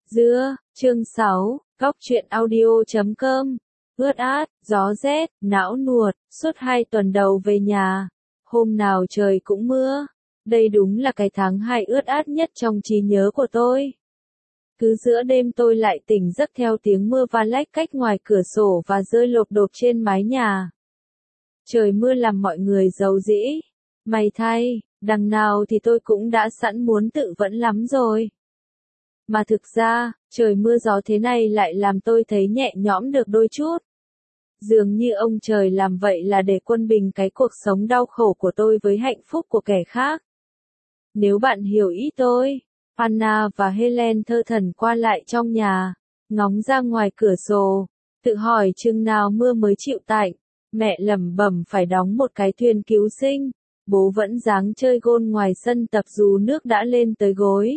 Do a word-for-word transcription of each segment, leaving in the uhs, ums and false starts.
Dưa, chương sáu, Góc truyện audio chấm com. Ướt át, gió rét, não nuột, suốt hai tuần đầu về nhà. Hôm nào trời cũng mưa. Đây đúng là cái tháng hai ướt át nhất trong trí nhớ của tôi. Cứ giữa đêm tôi lại tỉnh giấc theo tiếng mưa va lách cách ngoài cửa sổ và rơi lộp độp trên mái nhà. Trời mưa làm mọi người rầu rĩ. May thay, đằng nào thì tôi cũng đã sẵn muốn tự vẫn lắm rồi. Mà thực ra, trời mưa gió thế này lại làm tôi thấy nhẹ nhõm được đôi chút. Dường như ông trời làm vậy là để quân bình cái cuộc sống đau khổ của tôi với hạnh phúc của kẻ khác. Nếu bạn hiểu ý tôi, Anna và Helen thơ thẩn qua lại trong nhà, ngóng ra ngoài cửa sổ, tự hỏi chừng nào mưa mới chịu tạnh. Mẹ lẩm bẩm phải đóng một cái thuyền cứu sinh, bố vẫn dáng chơi gôn ngoài sân tập dù nước đã lên tới gối.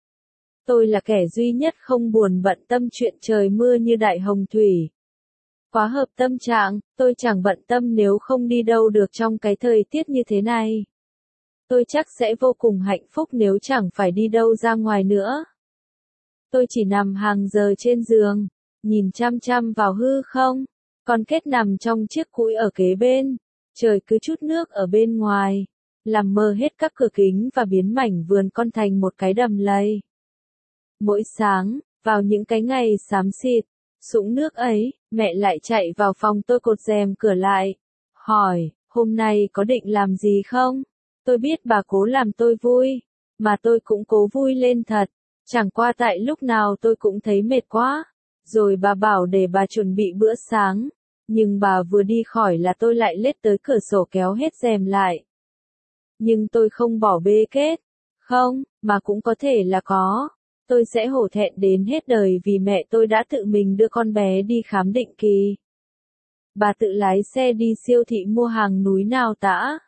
Tôi là kẻ duy nhất không buồn bận tâm chuyện trời mưa như đại hồng thủy. Quá hợp tâm trạng, tôi chẳng bận tâm nếu không đi đâu được trong cái thời tiết như thế này. Tôi chắc sẽ vô cùng hạnh phúc nếu chẳng phải đi đâu ra ngoài nữa. Tôi chỉ nằm hàng giờ trên giường, nhìn chăm chăm vào hư không. Con Kết nằm trong chiếc cũi ở kế bên, trời cứ chút nước ở bên ngoài, làm mờ hết các cửa kính và biến mảnh vườn con thành một cái đầm lầy. Mỗi sáng, vào những cái ngày xám xịt, sũng nước ấy, mẹ lại chạy vào phòng tôi cột rèm cửa lại, hỏi, hôm nay có định làm gì không? Tôi biết bà cố làm tôi vui, mà tôi cũng cố vui lên thật, chẳng qua tại lúc nào tôi cũng thấy mệt quá, rồi bà bảo để bà chuẩn bị bữa sáng, nhưng bà vừa đi khỏi là tôi lại lết tới cửa sổ kéo hết rèm lại. Nhưng tôi không bỏ bê kết, không, mà cũng có thể là có. Tôi sẽ hổ thẹn đến hết đời vì mẹ tôi đã tự mình đưa con bé đi khám định kỳ. Bà tự lái xe đi siêu thị mua hàng núi nào tã.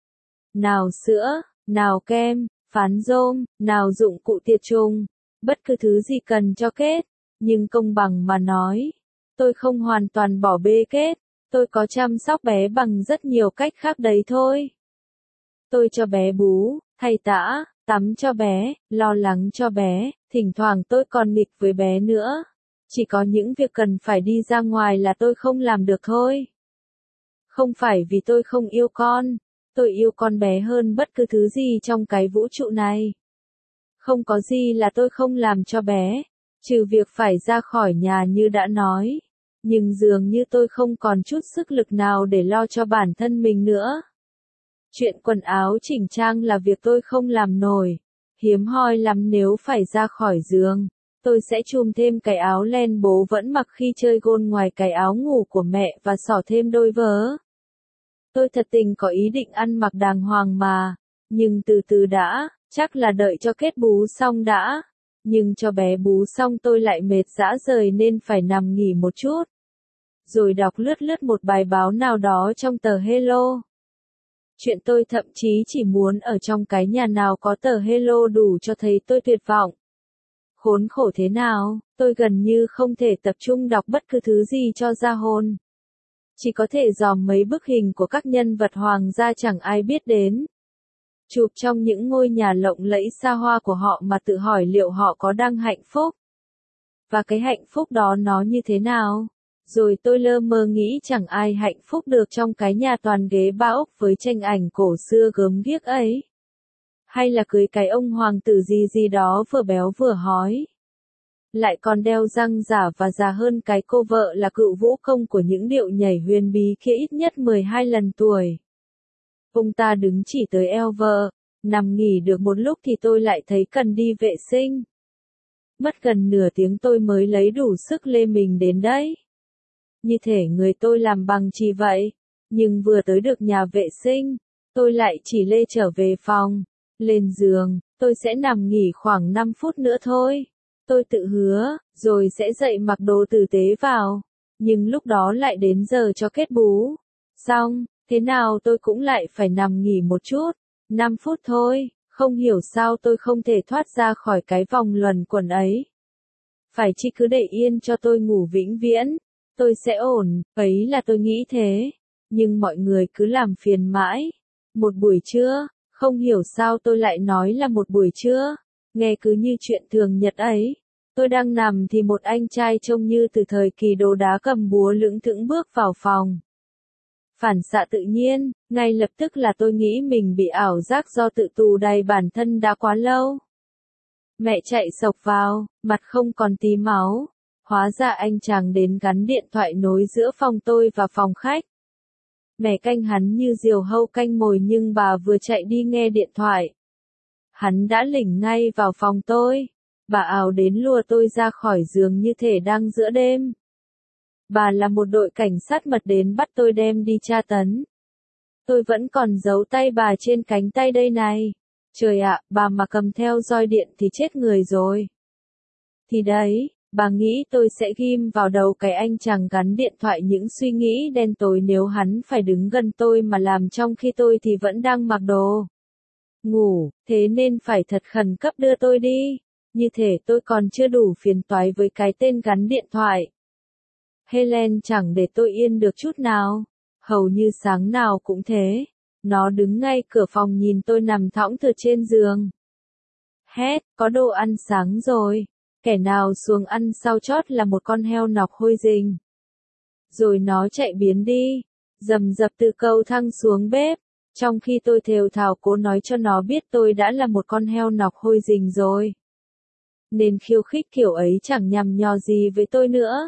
Nào sữa, nào kem, phán rôm, nào dụng cụ tiệt trùng, bất cứ thứ gì cần cho Kết. Nhưng công bằng mà nói, tôi không hoàn toàn bỏ bê Kết, tôi có chăm sóc bé bằng rất nhiều cách khác đấy thôi. Tôi cho bé bú, thay tã, tắm cho bé, lo lắng cho bé, thỉnh thoảng tôi còn nghịch với bé nữa. Chỉ có những việc cần phải đi ra ngoài là tôi không làm được thôi. Không phải vì tôi không yêu con, tôi yêu con bé hơn bất cứ thứ gì trong cái vũ trụ này. Không có gì là tôi không làm cho bé, trừ việc phải ra khỏi nhà như đã nói. Nhưng dường như tôi không còn chút sức lực nào để lo cho bản thân mình nữa. Chuyện quần áo chỉnh trang là việc tôi không làm nổi. Hiếm hoi lắm nếu phải ra khỏi giường, tôi sẽ chùm thêm cái áo len bố vẫn mặc khi chơi gôn ngoài cái áo ngủ của mẹ và xỏ thêm đôi vớ. Tôi thật tình có ý định ăn mặc đàng hoàng mà, nhưng từ từ đã, chắc là đợi cho Kết bú xong đã. Nhưng cho bé bú xong tôi lại mệt rã rời nên phải nằm nghỉ một chút. Rồi đọc lướt lướt một bài báo nào đó trong tờ Hello. Chuyện tôi thậm chí chỉ muốn ở trong cái nhà nào có tờ Hello đủ cho thấy tôi tuyệt vọng. Khốn khổ thế nào, tôi gần như không thể tập trung đọc bất cứ thứ gì cho ra hồn. Chỉ có thể dòm mấy bức hình của các nhân vật hoàng gia chẳng ai biết đến. Chụp trong những ngôi nhà lộng lẫy xa hoa của họ mà tự hỏi liệu họ có đang hạnh phúc. Và cái hạnh phúc đó nó như thế nào? Rồi tôi lơ mơ nghĩ chẳng ai hạnh phúc được trong cái nhà toàn ghế ba ốc với tranh ảnh cổ xưa gớm ghiếc ấy. Hay là cưới cái ông hoàng tử gì gì đó vừa béo vừa hói. Lại còn đeo răng giả và già hơn cái cô vợ là cựu vũ công của những điệu nhảy huyền bí kia ít nhất mười hai lần tuổi. Ông ta đứng chỉ tới eo vợ, nằm nghỉ được một lúc thì tôi lại thấy cần đi vệ sinh. Mất gần nửa tiếng tôi mới lấy đủ sức lê mình đến đấy. Như thể người tôi làm bằng chì vậy, nhưng vừa tới được nhà vệ sinh, tôi lại chỉ lê trở về phòng, lên giường, tôi sẽ nằm nghỉ khoảng năm phút nữa thôi. Tôi tự hứa, rồi sẽ dậy mặc đồ tử tế vào, nhưng lúc đó lại đến giờ cho Kết bú. Xong, thế nào tôi cũng lại phải nằm nghỉ một chút, năm phút thôi, không hiểu sao tôi không thể thoát ra khỏi cái vòng luẩn quẩn ấy. Phải chi cứ để yên cho tôi ngủ vĩnh viễn. Tôi sẽ ổn, ấy là tôi nghĩ thế. Nhưng mọi người cứ làm phiền mãi. Một buổi trưa, không hiểu sao tôi lại nói là một buổi trưa. Nghe cứ như chuyện thường nhật ấy. Tôi đang nằm thì một anh trai trông như từ thời kỳ đồ đá cầm búa lững thững bước vào phòng. Phản xạ tự nhiên, ngay lập tức là tôi nghĩ mình bị ảo giác do tự tù đày bản thân đã quá lâu. Mẹ chạy xộc vào, mặt không còn tí máu. Hóa ra anh chàng đến gắn điện thoại nối giữa phòng tôi và phòng khách. Mẹ canh hắn như diều hâu canh mồi nhưng bà vừa chạy đi nghe điện thoại. Hắn đã lỉnh ngay vào phòng tôi. Bà ào đến lùa tôi ra khỏi giường như thể đang giữa đêm. Bà là một đội cảnh sát mật đến bắt tôi đem đi tra tấn. Tôi vẫn còn giấu tay bà trên cánh tay đây này. Trời ạ, bà mà cầm theo roi điện thì chết người rồi. Thì đấy, bà nghĩ tôi sẽ ghim vào đầu cái anh chàng gắn điện thoại những suy nghĩ đen tối nếu hắn phải đứng gần tôi mà làm trong khi tôi thì vẫn đang mặc đồ ngủ, thế nên phải thật khẩn cấp đưa tôi đi. Như thể tôi còn chưa đủ phiền toái với cái tên gắn điện thoại. Helen chẳng để tôi yên được chút nào. Hầu như sáng nào cũng thế. Nó đứng ngay cửa phòng nhìn tôi nằm thõng thượt trên giường. Hét, có đồ ăn sáng rồi. Kẻ nào xuống ăn sau chót là một con heo nọc hôi rình. Rồi nó chạy biến đi. Dầm dập từ cầu thang xuống bếp. Trong khi tôi thều thào cố nói cho nó biết tôi đã là một con heo nọc hôi rình rồi. Nên khiêu khích kiểu ấy chẳng nhằm nhò gì với tôi nữa.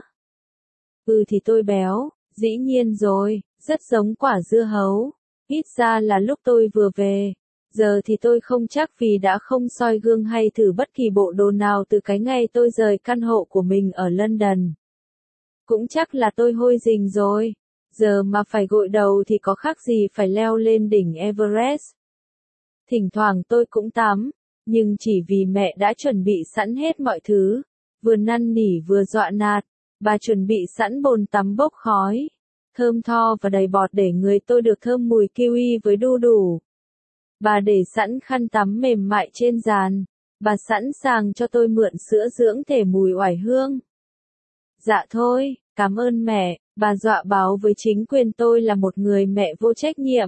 Ừ thì tôi béo, dĩ nhiên rồi, rất giống quả dưa hấu. Ít ra là lúc tôi vừa về. Giờ thì tôi không chắc vì đã không soi gương hay thử bất kỳ bộ đồ nào từ cái ngày tôi rời căn hộ của mình ở London. Cũng chắc là tôi hôi rình rồi. Giờ mà phải gội đầu thì có khác gì phải leo lên đỉnh Everest. Thỉnh thoảng tôi cũng tắm. Nhưng chỉ vì mẹ đã chuẩn bị sẵn hết mọi thứ, vừa năn nỉ vừa dọa nạt, bà chuẩn bị sẵn bồn tắm bốc khói, thơm tho và đầy bọt để người tôi được thơm mùi kiwi với đu đủ. Bà để sẵn khăn tắm mềm mại trên giàn, bà sẵn sàng cho tôi mượn sữa dưỡng thể mùi oải hương. Dạ thôi, cảm ơn mẹ, bà dọa báo với chính quyền tôi là một người mẹ vô trách nhiệm.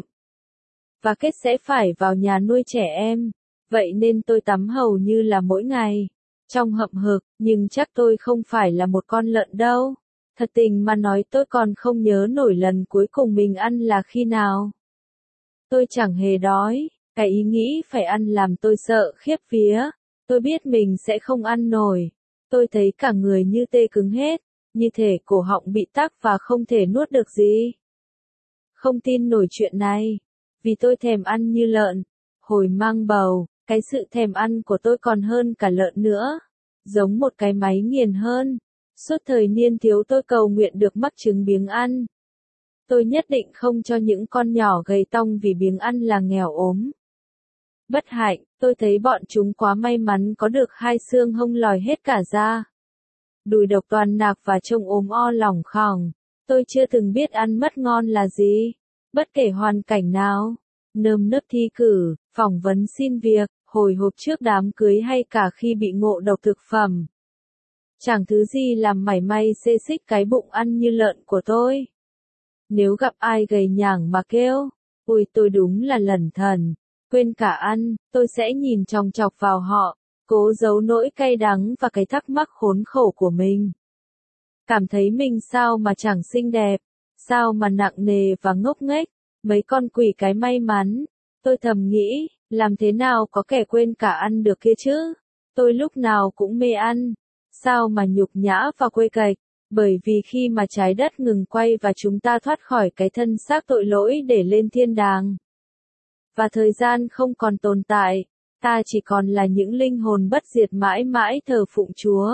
Và kết sẽ phải vào nhà nuôi trẻ em. Vậy nên tôi tắm hầu như là mỗi ngày. Trong hậm hực, nhưng chắc tôi không phải là một con lợn đâu. Thật tình mà nói tôi còn không nhớ nổi lần cuối cùng mình ăn là khi nào. Tôi chẳng hề đói, cái ý nghĩ phải ăn làm tôi sợ khiếp vía. Tôi biết mình sẽ không ăn nổi. Tôi thấy cả người như tê cứng hết, như thể cổ họng bị tắc và không thể nuốt được gì. Không tin nổi chuyện này, vì tôi thèm ăn như lợn. Hồi mang bầu, cái sự thèm ăn của tôi còn hơn cả lợn nữa. Giống một cái máy nghiền hơn. Suốt thời niên thiếu tôi cầu nguyện được mắc chứng biếng ăn. Tôi nhất định không cho những con nhỏ gầy tong vì biếng ăn là nghèo ốm. Bất hạnh, tôi thấy bọn chúng quá may mắn có được hai xương hông lòi hết cả ra. Đùi độc toàn nạc và trông ốm o lỏng khòng. Tôi chưa từng biết ăn mất ngon là gì. Bất kể hoàn cảnh nào. Nơm nớp thi cử, phỏng vấn xin việc, hồi hộp trước đám cưới hay cả khi bị ngộ độc thực phẩm. Chẳng thứ gì làm mảy may xê xích cái bụng ăn như lợn của tôi. Nếu gặp ai gầy nhảng mà kêu, ôi tôi đúng là lẩn thần, quên cả ăn, tôi sẽ nhìn chòng chọc vào họ, cố giấu nỗi cay đắng và cái thắc mắc khốn khổ của mình. Cảm thấy mình sao mà chẳng xinh đẹp, sao mà nặng nề và ngốc nghếch. Mấy con quỷ cái may mắn, tôi thầm nghĩ, làm thế nào có kẻ quên cả ăn được kia chứ? Tôi lúc nào cũng mê ăn, sao mà nhục nhã và quê cạch, bởi vì khi mà trái đất ngừng quay và chúng ta thoát khỏi cái thân xác tội lỗi để lên thiên đàng, và thời gian không còn tồn tại, ta chỉ còn là những linh hồn bất diệt mãi mãi thờ phụng Chúa.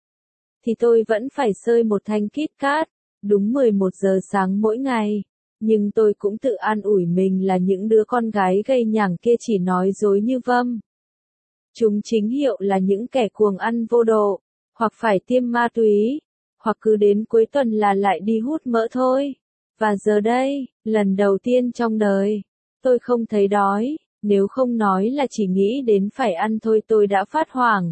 Thì tôi vẫn phải xơi một thanh Kit Kat, đúng mười một giờ sáng mỗi ngày. Nhưng tôi cũng tự an ủi mình là những đứa con gái gầy nhảng kia chỉ nói dối như vâm. Chúng chính hiệu là những kẻ cuồng ăn vô độ, hoặc phải tiêm ma túy, hoặc cứ đến cuối tuần là lại đi hút mỡ thôi. Và giờ đây, lần đầu tiên trong đời, tôi không thấy đói, nếu không nói là chỉ nghĩ đến phải ăn thôi tôi đã phát hoảng.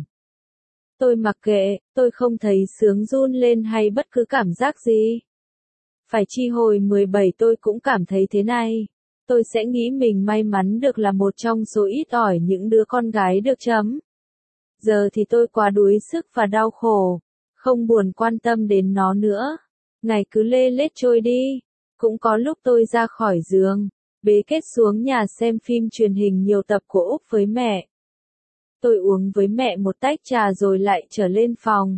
Tôi mặc kệ, tôi không thấy sướng run lên hay bất cứ cảm giác gì. Phải chi hồi mười bảy tôi cũng cảm thấy thế này. Tôi sẽ nghĩ mình may mắn được là một trong số ít ỏi những đứa con gái được chấm. Giờ thì tôi quá đuối sức và đau khổ, không buồn quan tâm đến nó nữa. Ngày cứ lê lết trôi đi. Cũng có lúc tôi ra khỏi giường, bế kết xuống nhà xem phim truyền hình nhiều tập của Úc với mẹ. Tôi uống với mẹ một tách trà rồi lại trở lên phòng.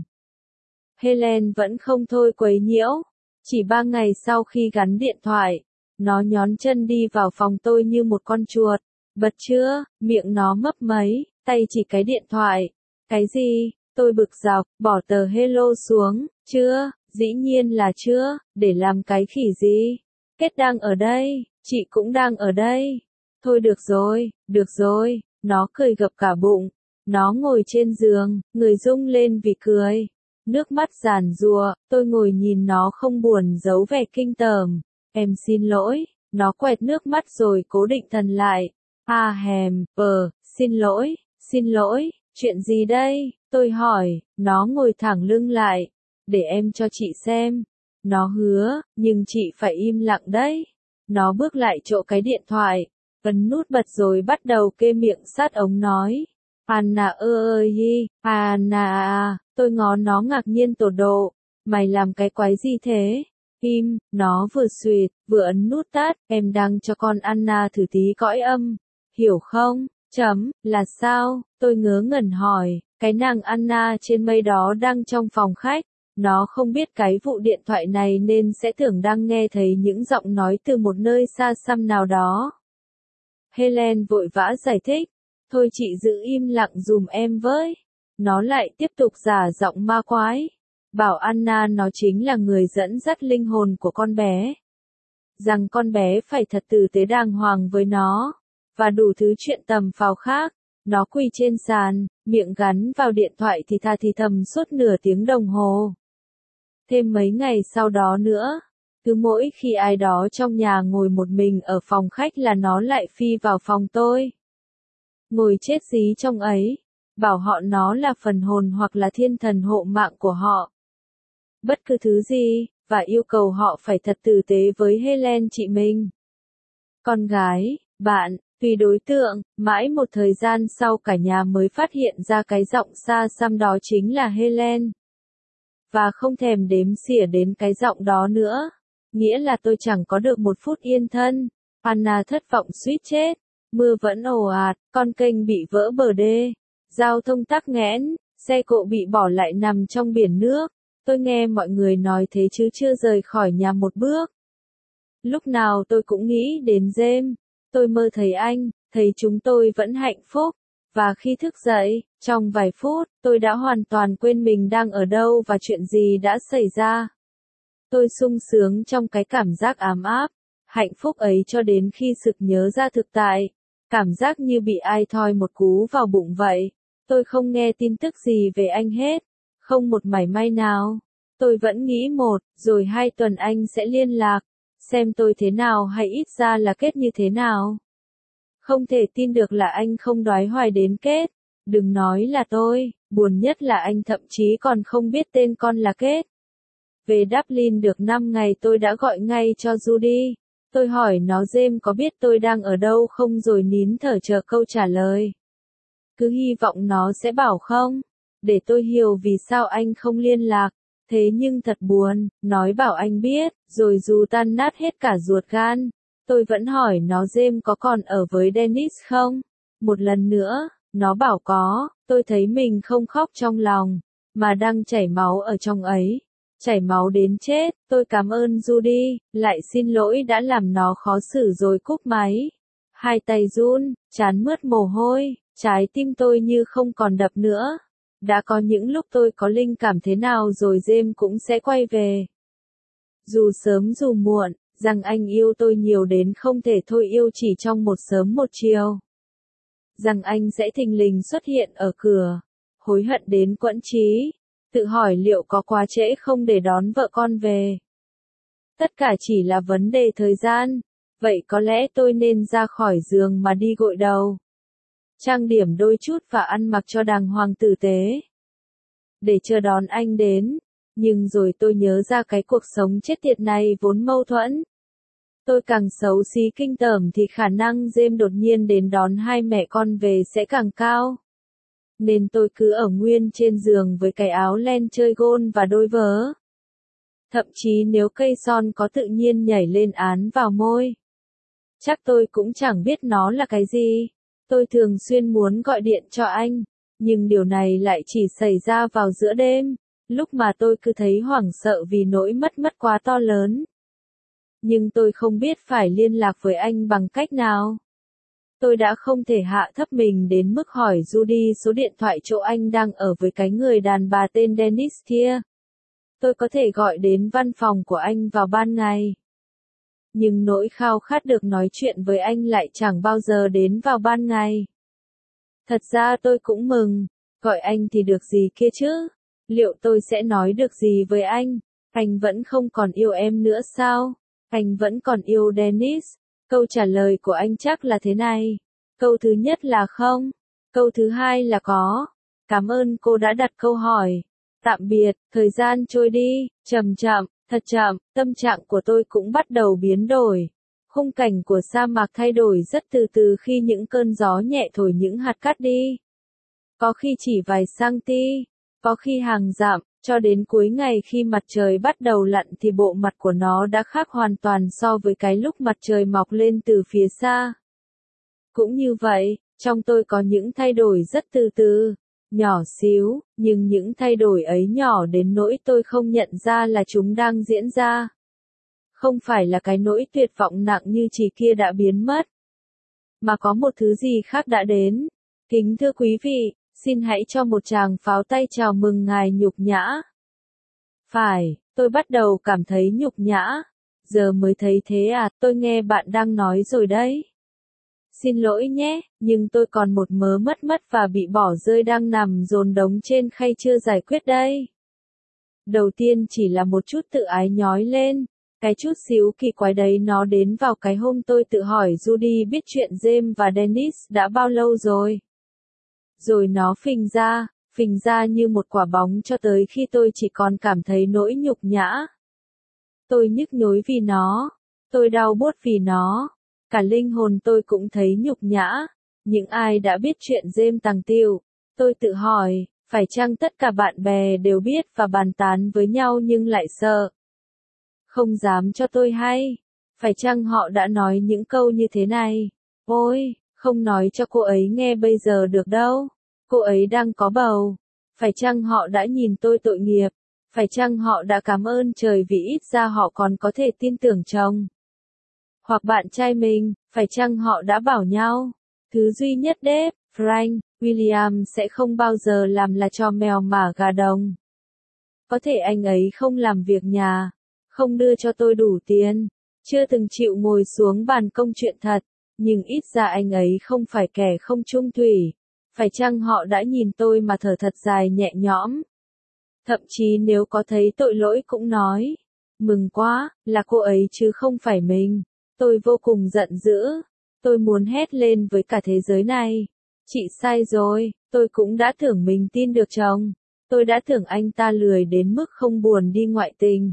Helen vẫn không thôi quấy nhiễu. Chỉ ba ngày sau khi gắn điện thoại, nó nhón chân đi vào phòng tôi như một con chuột. Bật chưa, miệng nó mấp máy, tay chỉ cái điện thoại. Cái gì? Tôi bực dọc, bỏ tờ hello xuống. Chưa, dĩ nhiên là chưa, để làm cái khỉ gì? Kết đang ở đây, chị cũng đang ở đây. Thôi được rồi, được rồi, nó cười gập cả bụng. Nó ngồi trên giường, người rung lên vì cười. Nước mắt giàn giụa, tôi ngồi nhìn nó không buồn giấu vẻ kinh tởm. Em xin lỗi, nó quẹt nước mắt rồi cố định thần lại. À hèm, ờ, xin lỗi, xin lỗi, chuyện gì đây? Tôi hỏi, nó ngồi thẳng lưng lại. Để em cho chị xem. Nó hứa, nhưng chị phải im lặng đấy. Nó bước lại chỗ cái điện thoại, ấn nút bật rồi bắt đầu kê miệng sát ống nói. Anna ơi hi, Anna, tôi ngó nó ngạc nhiên tột độ. Mày làm cái quái gì thế? Im, nó vừa suyệt, vừa ấn nút tắt. Em đang cho con Anna thử tí cõi âm. Hiểu không? Chấm, là sao? Tôi ngớ ngẩn hỏi. Cái nàng Anna trên mây đó đang trong phòng khách. Nó không biết cái vụ điện thoại này nên sẽ tưởng đang nghe thấy những giọng nói từ một nơi xa xăm nào đó. Helen vội vã giải thích. Thôi chị giữ im lặng dùm em với. Nó lại tiếp tục giả giọng ma quái. Bảo Anna nó chính là người dẫn dắt linh hồn của con bé. Rằng con bé phải thật tử tế đàng hoàng với nó. Và đủ thứ chuyện tầm phào khác. Nó quỳ trên sàn, miệng gắn vào điện thoại thì thà thì thầm suốt nửa tiếng đồng hồ. Thêm mấy ngày sau đó nữa, cứ mỗi khi ai đó trong nhà ngồi một mình ở phòng khách là nó lại phi vào phòng tôi. Ngồi chết dí trong ấy, bảo họ nó là phần hồn hoặc là thiên thần hộ mạng của họ. Bất cứ thứ gì, và yêu cầu họ phải thật tử tế với Helen chị mình. Con gái, bạn, tùy đối tượng, mãi một thời gian sau cả nhà mới phát hiện ra cái giọng xa xăm đó chính là Helen. Và không thèm đếm xỉa đến cái giọng đó nữa. Nghĩa là tôi chẳng có được một phút yên thân. Anna thất vọng suýt chết. Mưa vẫn ồ ạt, con kênh bị vỡ bờ đê. Giao thông tắc nghẽn, xe cộ bị bỏ lại nằm trong biển nước. Tôi nghe mọi người nói thế chứ chưa rời khỏi nhà một bước. Lúc nào tôi cũng nghĩ đến James. Tôi mơ thấy anh, thấy chúng tôi vẫn hạnh phúc. Và khi thức dậy, trong vài phút, tôi đã hoàn toàn quên mình đang ở đâu và chuyện gì đã xảy ra. Tôi sung sướng trong cái cảm giác ấm áp, hạnh phúc ấy cho đến khi sực nhớ ra thực tại. Cảm giác như bị ai thoi một cú vào bụng vậy. Tôi không nghe tin tức gì về anh hết. Không một mảy may nào. Tôi vẫn nghĩ một, rồi hai tuần anh sẽ liên lạc. Xem tôi thế nào hay ít ra là kết như thế nào. Không thể tin được là anh không đoái hoài đến kết. Đừng nói là tôi, buồn nhất là anh thậm chí còn không biết tên con là Kết. Về Dublin được năm ngày tôi đã gọi ngay cho Judy. Tôi hỏi nó James có biết tôi đang ở đâu không rồi nín thở chờ câu trả lời. Cứ hy vọng nó sẽ bảo không, để tôi hiểu vì sao anh không liên lạc. Thế nhưng thật buồn, nói bảo anh biết, rồi dù tan nát hết cả ruột gan. Tôi vẫn hỏi nó James có còn ở với Dennis không? Một lần nữa, nó bảo có, tôi thấy mình không khóc trong lòng, mà đang chảy máu ở trong ấy. Chảy máu đến chết, tôi cảm ơn Judy, lại xin lỗi đã làm nó khó xử rồi cúp máy. Hai tay run, trán mướt mồ hôi, trái tim tôi như không còn đập nữa. Đã có những lúc tôi có linh cảm thế nào rồi James cũng sẽ quay về. Dù sớm dù muộn, rằng anh yêu tôi nhiều đến không thể thôi yêu chỉ trong một sớm một chiều. Rằng anh sẽ thình lình xuất hiện ở cửa, hối hận đến quẫn trí, tự hỏi liệu có quá trễ không để đón vợ con về. Tất cả chỉ là vấn đề thời gian, vậy có lẽ tôi nên ra khỏi giường mà đi gội đầu. Trang điểm đôi chút và ăn mặc cho đàng hoàng tử tế. Để chờ đón anh đến, nhưng rồi tôi nhớ ra cái cuộc sống chết tiệt này vốn mâu thuẫn. Tôi càng xấu xí kinh tởm thì khả năng James đột nhiên đến đón hai mẹ con về sẽ càng cao. nên tôi cứ ở nguyên trên giường với cái áo len chơi gôn và đôi vớ. Thậm chí nếu cây son có tự nhiên nhảy lên án vào môi, chắc tôi cũng chẳng biết nó là cái gì. Tôi thường xuyên muốn gọi điện cho anh, nhưng điều này lại chỉ xảy ra vào giữa đêm, lúc mà tôi cứ thấy hoảng sợ vì nỗi mất mát quá to lớn. Nhưng tôi không biết phải liên lạc với anh bằng cách nào. Tôi đã không thể hạ thấp mình đến mức hỏi Judy số điện thoại chỗ anh đang ở với cái người đàn bà tên Dennis kia. Tôi có thể gọi đến văn phòng của anh vào ban ngày. Nhưng nỗi khao khát được nói chuyện với anh lại chẳng bao giờ đến vào ban ngày. Thật ra tôi cũng mừng, gọi anh thì được gì kia chứ? Liệu tôi sẽ nói được gì với anh? Anh vẫn không còn yêu em nữa sao? Anh vẫn còn yêu Dennis? Câu trả lời của anh chắc là thế này. Câu thứ nhất là không. Câu thứ hai là có. Cảm ơn cô đã đặt câu hỏi. Tạm biệt, thời gian trôi đi, chậm chậm, thật chậm, tâm trạng của tôi cũng bắt đầu biến đổi. Khung cảnh của sa mạc thay đổi rất từ từ khi những cơn gió nhẹ thổi những hạt cát đi. Có khi chỉ vài cm, có khi hàng dặm, cho đến cuối ngày khi mặt trời bắt đầu lặn thì bộ mặt của nó đã khác hoàn toàn so với cái lúc mặt trời mọc lên từ phía xa. Cũng như vậy, trong tôi có những thay đổi rất từ từ, nhỏ xíu, nhưng những thay đổi ấy nhỏ đến nỗi tôi không nhận ra là chúng đang diễn ra. Không phải là cái nỗi tuyệt vọng nặng như chỉ kia đã biến mất, mà có một thứ gì khác đã đến. Kính thưa quý vị, xin hãy cho một tràng pháo tay chào mừng ngài nhục nhã. Phải, tôi bắt đầu cảm thấy nhục nhã. Giờ mới thấy thế à, tôi nghe bạn đang nói rồi đấy. Xin lỗi nhé, nhưng tôi còn một mớ mất mất và bị bỏ rơi đang nằm dồn đống trên khay chưa giải quyết đây. Đầu tiên chỉ là một chút tự ái nhói lên. Cái chút xíu kỳ quái đấy nó đến vào cái hôm tôi tự hỏi Judy biết chuyện James và Dennis đã bao lâu rồi. Rồi nó phình ra, phình ra như một quả bóng cho tới khi tôi chỉ còn cảm thấy nỗi nhục nhã. Tôi nhức nhối vì nó, tôi đau buốt vì nó, cả linh hồn tôi cũng thấy nhục nhã. Những ai đã biết chuyện James tàng tiệu, tôi tự hỏi, phải chăng tất cả bạn bè đều biết và bàn tán với nhau nhưng lại sợ, không dám cho tôi hay? Phải chăng họ đã nói những câu như thế này? Ôi, không nói cho cô ấy nghe bây giờ được đâu. Cô ấy đang có bầu. Phải chăng họ đã nhìn tôi tội nghiệp? Phải chăng họ đã cảm ơn trời vì ít ra họ còn có thể tin tưởng chồng hoặc bạn trai mình? Phải chăng họ đã bảo nhau, thứ duy nhất Dave, Frank, William sẽ không bao giờ làm là cho mèo mả gà đồng. Có thể anh ấy không làm việc nhà, không đưa cho tôi đủ tiền, chưa từng chịu ngồi xuống bàn công chuyện thật, nhưng ít ra anh ấy không phải kẻ không trung thủy. Phải chăng họ đã nhìn tôi mà thở thật dài nhẹ nhõm? Thậm chí nếu có thấy tội lỗi cũng nói, mừng quá, là cô ấy chứ không phải mình. Tôi vô cùng giận dữ, tôi muốn hét lên với cả thế giới này. Chị sai rồi, tôi cũng đã tưởng mình tin được chồng. Tôi đã tưởng anh ta lười đến mức không buồn đi ngoại tình.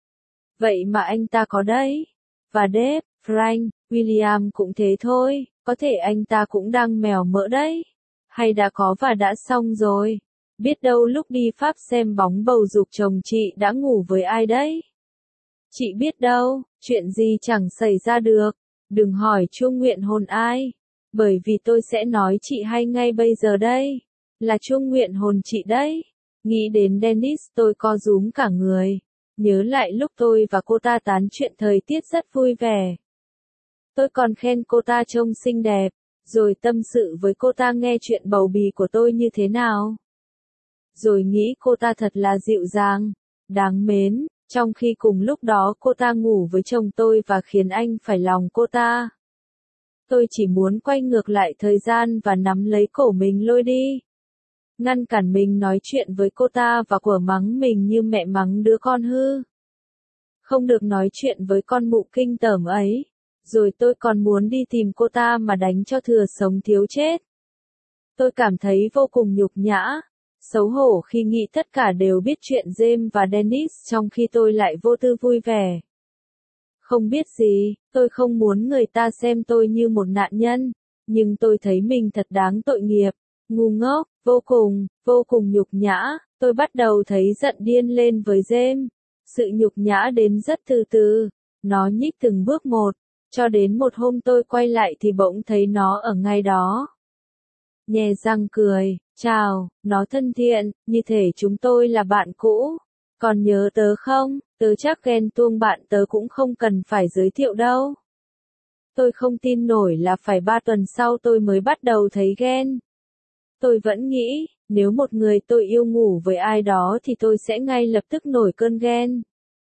Vậy mà anh ta có đấy. Và Dave, Frank, William cũng thế thôi, có thể anh ta cũng đang mèo mỡ đấy. Hay đã có và đã xong rồi. Biết đâu lúc đi Pháp xem bóng bầu dục chồng chị đã ngủ với ai đấy. Chị biết đâu, chuyện gì chẳng xảy ra được. Đừng hỏi Chu nguyện hồn ai. Bởi vì tôi sẽ nói chị hay ngay bây giờ đây. Là Chu nguyện hồn chị đấy. Nghĩ đến Dennis tôi co rúm cả người. Nhớ lại lúc tôi và cô ta tán chuyện thời tiết rất vui vẻ. Tôi còn khen cô ta trông xinh đẹp, rồi tâm sự với cô ta nghe chuyện bầu bì của tôi như thế nào. Rồi nghĩ cô ta thật là dịu dàng, đáng mến, trong khi cùng lúc đó cô ta ngủ với chồng tôi và khiến anh phải lòng cô ta. Tôi chỉ muốn quay ngược lại thời gian và nắm lấy cổ mình lôi đi. Ngăn cản mình nói chuyện với cô ta và của mắng mình như mẹ mắng đứa con hư. Không được nói chuyện với con mụ kinh tởm ấy. Rồi tôi còn muốn đi tìm cô ta mà đánh cho thừa sống thiếu chết. Tôi cảm thấy vô cùng nhục nhã, xấu hổ khi nghĩ tất cả đều biết chuyện James và Dennis trong khi tôi lại vô tư vui vẻ. Không biết gì, tôi không muốn người ta xem tôi như một nạn nhân, nhưng tôi thấy mình thật đáng tội nghiệp, ngu ngốc, Vô cùng, vô cùng nhục nhã, tôi bắt đầu thấy giận điên lên với James. Sự nhục nhã đến rất từ từ, nó nhích từng bước một, cho đến một hôm tôi quay lại thì bỗng thấy nó ở ngay đó. Nhè răng cười, chào, nó thân thiện, như thể chúng tôi là bạn cũ. Còn nhớ tớ không, tớ chắc ghen tuông bạn tớ cũng không cần phải giới thiệu đâu. Tôi không tin nổi là phải ba tuần sau tôi mới bắt đầu thấy ghen. Tôi vẫn nghĩ, nếu một người tôi yêu ngủ với ai đó thì tôi sẽ ngay lập tức nổi cơn ghen.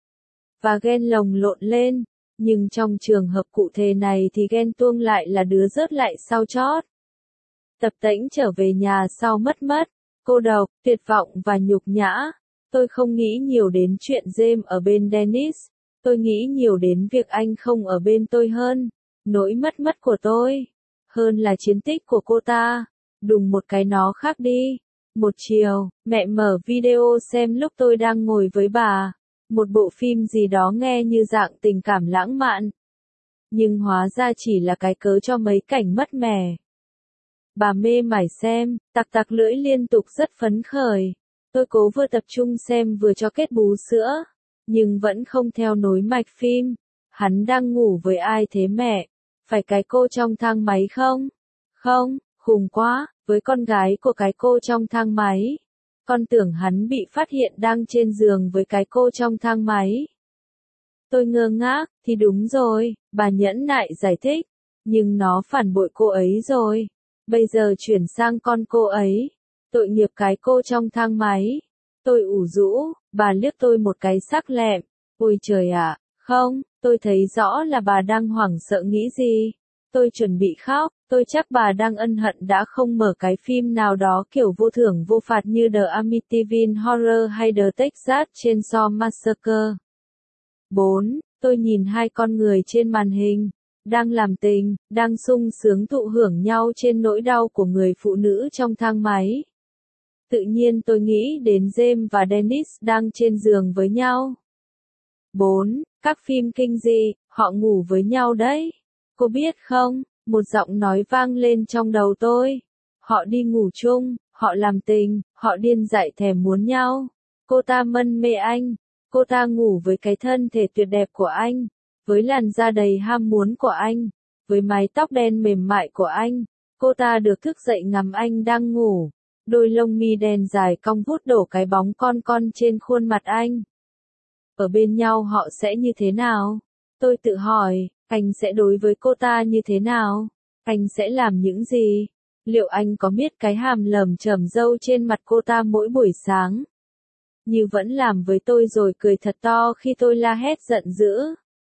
Và ghen lồng lộn lên, nhưng trong trường hợp cụ thể này thì ghen tuông lại là đứa rớt lại sau chót. Tập tễnh trở về nhà sau mất mất, cô độc, tuyệt vọng và nhục nhã. Tôi không nghĩ nhiều đến chuyện James ở bên Dennis, tôi nghĩ nhiều đến việc anh không ở bên tôi hơn, nỗi mất mất của tôi, hơn là chiến tích của cô ta. Đùng một cái nó khác đi. Một chiều, mẹ mở video xem lúc tôi đang ngồi với bà, một bộ phim gì đó nghe như dạng tình cảm lãng mạn. Nhưng hóa ra chỉ là cái cớ cho mấy cảnh mất mẻ. Bà mê mải xem, tặc tặc lưỡi liên tục rất phấn khởi. Tôi cố vừa tập trung xem vừa cho kết bú sữa, nhưng vẫn không theo nối mạch phim. Hắn đang ngủ với ai thế mẹ? Phải cái cô trong thang máy không? Không, khùng quá, với con gái của cái cô trong thang máy. Con tưởng hắn bị phát hiện đang trên giường với cái cô trong thang máy. Tôi ngơ ngác, thì đúng rồi, bà nhẫn nại giải thích. Nhưng nó phản bội cô ấy rồi. Bây giờ chuyển sang con cô ấy. Tội nghiệp cái cô trong thang máy. Tôi ủ rũ, bà liếc tôi một cái sắc lẹm. Ôi trời ạ, không, tôi thấy rõ là bà đang hoảng sợ nghĩ gì. Tôi chuẩn bị khóc, tôi chắc bà đang ân hận đã không mở cái phim nào đó kiểu vô thưởng vô phạt như The Amityville Horror hay The Texas Chainsaw Massacre. bốn. Tôi nhìn hai con người trên màn hình, đang làm tình, đang sung sướng thụ hưởng nhau trên nỗi đau của người phụ nữ trong thang máy. Tự nhiên tôi nghĩ đến James và Dennis đang trên giường với nhau. bốn. Các phim kinh dị, họ ngủ với nhau đấy. Cô biết không, một giọng nói vang lên trong đầu tôi. Họ đi ngủ chung, họ làm tình, họ điên dại thèm muốn nhau. Cô ta mân mê anh, cô ta ngủ với cái thân thể tuyệt đẹp của anh, với làn da đầy ham muốn của anh, với mái tóc đen mềm mại của anh. Cô ta được thức dậy ngắm anh đang ngủ, đôi lông mi đen dài cong vút đổ cái bóng con con trên khuôn mặt anh. Ở bên nhau họ sẽ như thế nào? Tôi tự hỏi, anh sẽ đối với cô ta như thế nào? Anh sẽ làm những gì? Liệu anh có biết cái hàm lởm chởm râu trên mặt cô ta mỗi buổi sáng? Như vẫn làm với tôi rồi cười thật to khi tôi la hét giận dữ.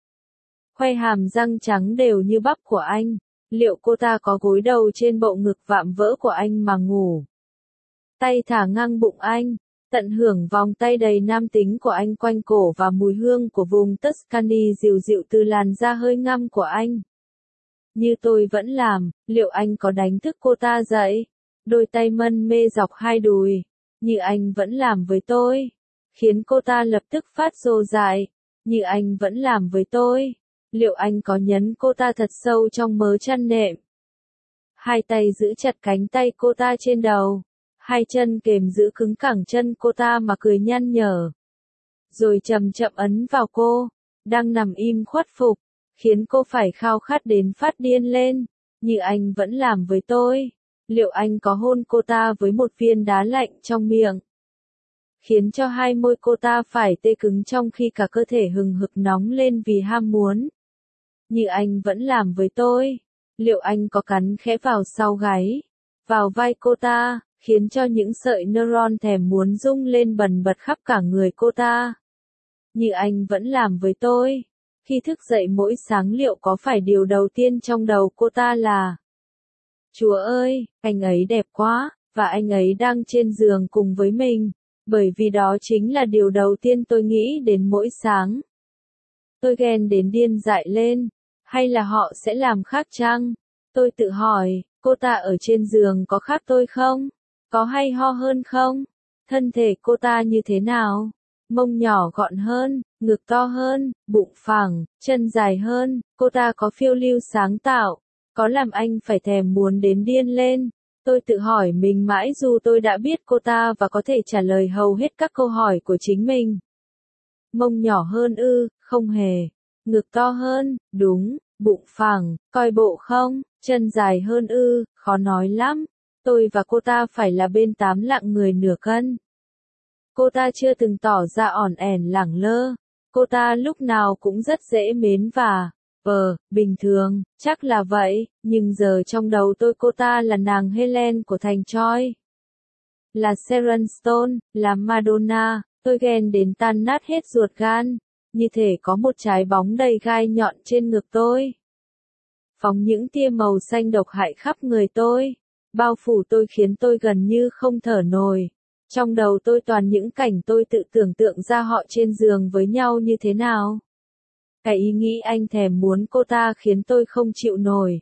Khoe hàm răng trắng đều như bắp của anh. Liệu cô ta có gối đầu trên bộ ngực vạm vỡ của anh mà ngủ? Tay thả ngang bụng anh, tận hưởng vòng tay đầy nam tính của anh quanh cổ và mùi hương của vùng Tuscany dịu dịu từ làn da hơi ngăm của anh. Như tôi vẫn làm, liệu anh có đánh thức cô ta dậy? Đôi tay mân mê dọc hai đùi, như anh vẫn làm với tôi, khiến cô ta lập tức phát rồ dại, như anh vẫn làm với tôi. Liệu anh có nhấn cô ta thật sâu trong mớ chăn nệm? Hai tay giữ chặt cánh tay cô ta trên đầu, hai chân kềm giữ cứng cẳng chân cô ta mà cười nhăn nhở. Rồi chậm chậm ấn vào cô, đang nằm im khuất phục, khiến cô phải khao khát đến phát điên lên, như anh vẫn làm với tôi. Liệu anh có hôn cô ta với một viên đá lạnh trong miệng, khiến cho hai môi cô ta phải tê cứng trong khi cả cơ thể hừng hực nóng lên vì ham muốn, như anh vẫn làm với tôi? Liệu anh có cắn khẽ vào sau gáy, vào vai cô ta, khiến cho những sợi neuron thèm muốn rung lên bần bật khắp cả người cô ta, như anh vẫn làm với tôi? Khi thức dậy mỗi sáng liệu có phải điều đầu tiên trong đầu cô ta là: Chúa ơi, anh ấy đẹp quá, và anh ấy đang trên giường cùng với mình, bởi vì đó chính là điều đầu tiên tôi nghĩ đến mỗi sáng. Tôi ghen đến điên dại lên, hay là họ sẽ làm khác chăng? Tôi tự hỏi, cô ta ở trên giường có khác tôi không? Có hay ho hơn không? Thân thể cô ta như thế nào? Mông nhỏ gọn hơn, ngực to hơn, bụng phẳng, chân dài hơn, cô ta có phiêu lưu sáng tạo, có làm anh phải thèm muốn đến điên lên, Tôi tự hỏi mình mãi dù tôi đã biết cô ta và có thể trả lời hầu hết các câu hỏi của chính mình. Mông nhỏ hơn ư, không hề. Ngực to hơn, đúng. Bụng phẳng, coi bộ không. Chân dài hơn ư, khó nói lắm. Tôi và cô ta phải là bên tám lạng người nửa cân. Cô ta chưa từng tỏ ra ỏn ẻn lẳng lơ. Cô ta lúc nào cũng rất dễ mến và, ờ, bình thường, chắc là vậy, nhưng giờ trong đầu tôi cô ta là nàng Helen của thành Troy. Là Sharon Stone, là Madonna, tôi ghen đến tan nát hết ruột gan, như thể có một trái bóng đầy gai nhọn trên ngực tôi. Phóng những tia màu xanh độc hại khắp người tôi, bao phủ tôi khiến tôi gần như không thở nổi. Trong đầu tôi toàn những cảnh tôi tự tưởng tượng ra họ trên giường với nhau như thế nào. Cái ý nghĩ anh thèm muốn cô ta khiến tôi không chịu nổi.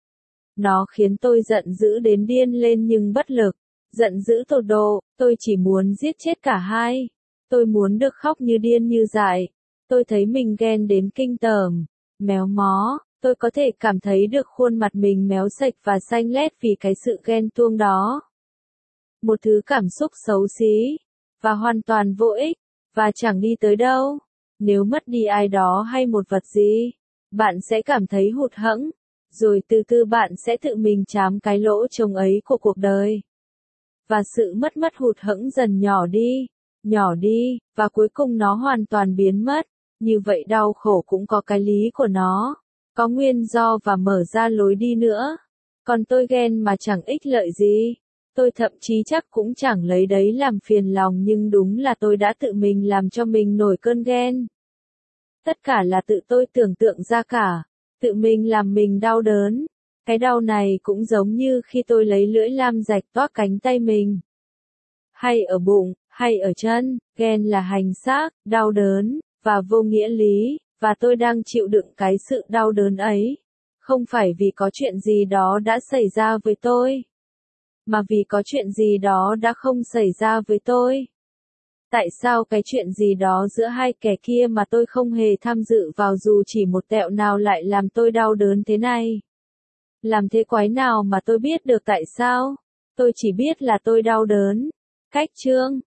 Nó khiến tôi giận dữ đến điên lên nhưng bất lực. Giận dữ tột độ, tôi chỉ muốn giết chết cả hai. Tôi muốn được khóc như điên như dại. Tôi thấy mình ghen đến kinh tởm, méo mó. Tôi có thể cảm thấy được khuôn mặt mình méo sạch và xanh lét vì cái sự ghen tuông đó. Một thứ cảm xúc xấu xí, và hoàn toàn vô ích, và chẳng đi tới đâu. Nếu mất đi ai đó hay một vật gì, bạn sẽ cảm thấy hụt hẫng, rồi từ từ bạn sẽ tự mình trám cái lỗ trống ấy của cuộc đời. Và sự mất mất hụt hẫng dần nhỏ đi, nhỏ đi, và cuối cùng nó hoàn toàn biến mất. Như vậy đau khổ cũng có cái lý của nó, có nguyên do và mở ra lối đi nữa. Còn tôi ghen mà chẳng ích lợi gì. Tôi thậm chí chắc cũng chẳng lấy đấy làm phiền lòng nhưng đúng là tôi đã tự mình làm cho mình nổi cơn ghen. Tất cả là tự tôi tưởng tượng ra cả, tự mình làm mình đau đớn. Cái đau này cũng giống như khi tôi lấy lưỡi lam rạch toác cánh tay mình. Hay ở bụng, hay ở chân, ghen là hành xác, đau đớn, và vô nghĩa lý, và tôi đang chịu đựng cái sự đau đớn ấy. Không phải vì có chuyện gì đó đã xảy ra với tôi, mà vì có chuyện gì đó đã không xảy ra với tôi. Tại sao cái chuyện gì đó giữa hai kẻ kia mà tôi không hề tham dự vào dù chỉ một tẹo nào lại làm tôi đau đớn thế này? Làm thế quái nào mà tôi biết được tại sao? Tôi chỉ biết là tôi đau đớn. Cách chương